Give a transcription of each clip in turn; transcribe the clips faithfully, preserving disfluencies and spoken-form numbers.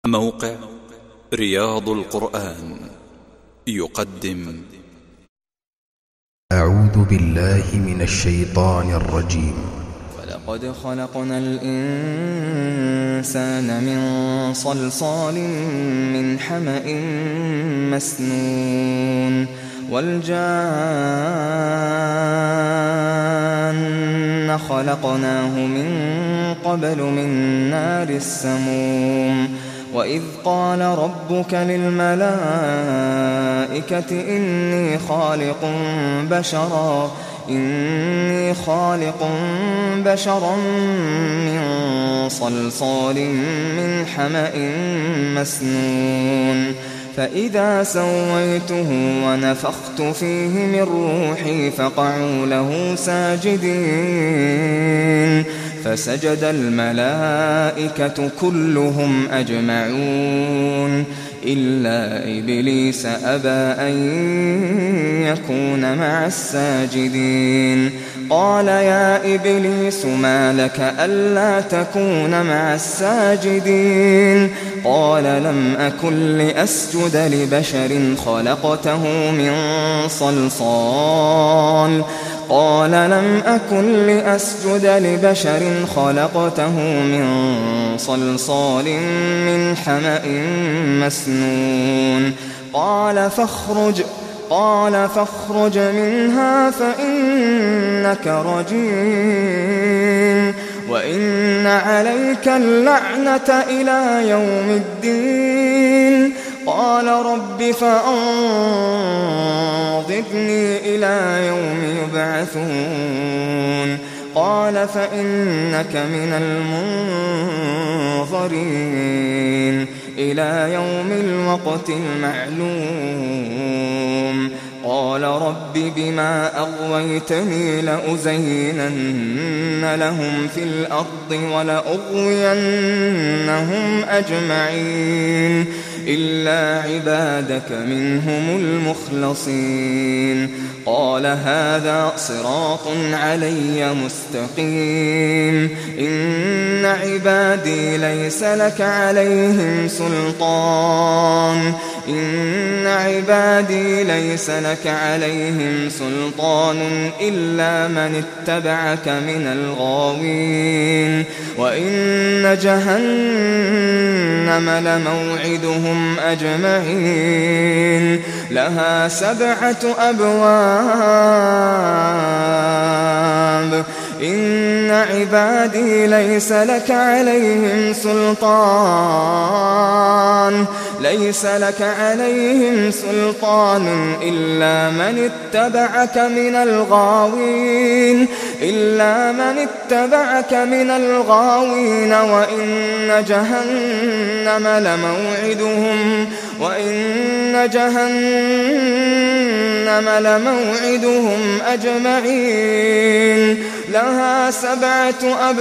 موقع رياض القرآن يقدم. أعوذ بالله من الشيطان الرجيم. ولقد خلقنا الإنسان من صلصال من حمأ مسنون والجان خلقناه من قبل من نار السموم وإذ قال ربك للملائكة إني خالق بشرا إني خالق بشرا من صلصال من حمأ مسنون فإذا سويته ونفخت فيه من روحي فقعوا له ساجدين فسجد الملائكة كلهم أجمعون إلا إبليس أبى أن يكون مع الساجدين قال يا إبليس ما لك ألا تكون مع الساجدين قال لم أكن لأسجد لبشر خلقته من صلصال قال لم أكن لأسجد لبشر خلقته من صلصال من حمأ مسنون قال فاخرج قال فاخرج منها فإنك رجيم وإن عليك اللعنة إلى يوم الدين قال رب فأنظرني إلى يوم يبعثون قال فإنك من المنظرين إلى يوم الوقت المعلوم قال رب بما أغويتني لأزينن لهم في الأرض ولأغوينهم أجمعين إلا عبادك منهم المخلصين قال هذا صراط علي مستقيم إن عبادي ليس لك عليهم سلطان إن عبادي ليس لك عليهم سلطان إلا من اتبعك من الغاوين وإن جهنم لموعدهم أجمعين لها سبعة أبواب إن عبادي ليس لك عليهم سلطان ليس لك عليهم سلطان إلا من اتبعك من الغاوين إلا من اتبعك من الغاوين وإن جهنم لموعدهم وإن جهنم لموعدهم أجمعين لها سبعة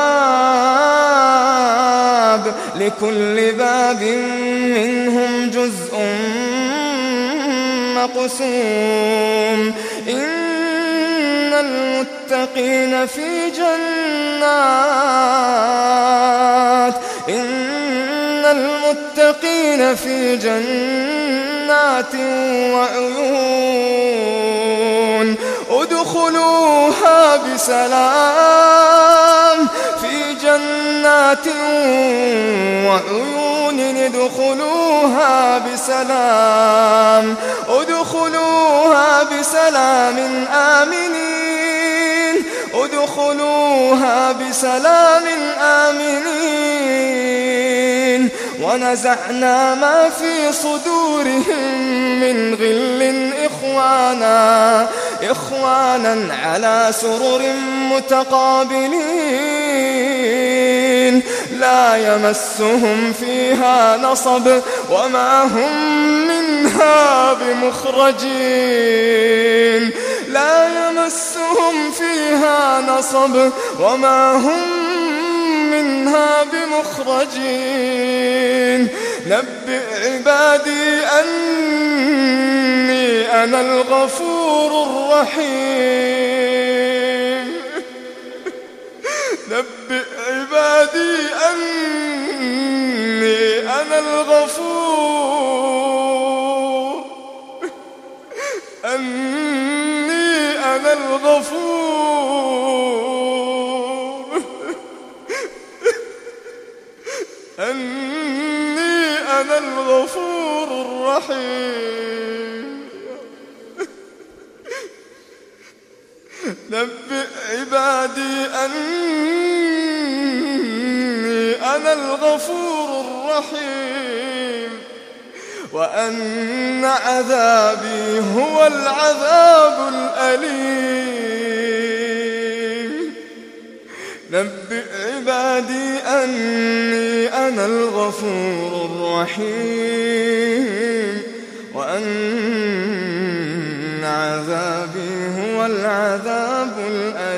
أبواب لكل باب منهم جزء مقسوم إن المتقين في جنات إن المتقين في جنات وعيون ادخلوها بسلام في جنات وعيون ادخلوها بسلام ادخلوها بسلام آمنين ادخلوها بسلام آمنين ونزعنا ما في صدورهم من غل إخوانا إخوانا على سرر متقابلين لا يمسهم فيها نصب وما هم منها بمخرجين لا يمسهم فيها نصب وما هم منها بمخرجين نبئ عبادي أني أنا الغفور الرحيم نبئ عبادي أني أنا الغفور أني أنا الغفور أني أنا الغفور الرحيم نبئ عبادي أني أنا الغفور الرحيم وأن عذابي هو العذاب الأليم نبئ عبادي أني أنا الغفور الرحيم وأن عذابي هو العذاب الأليم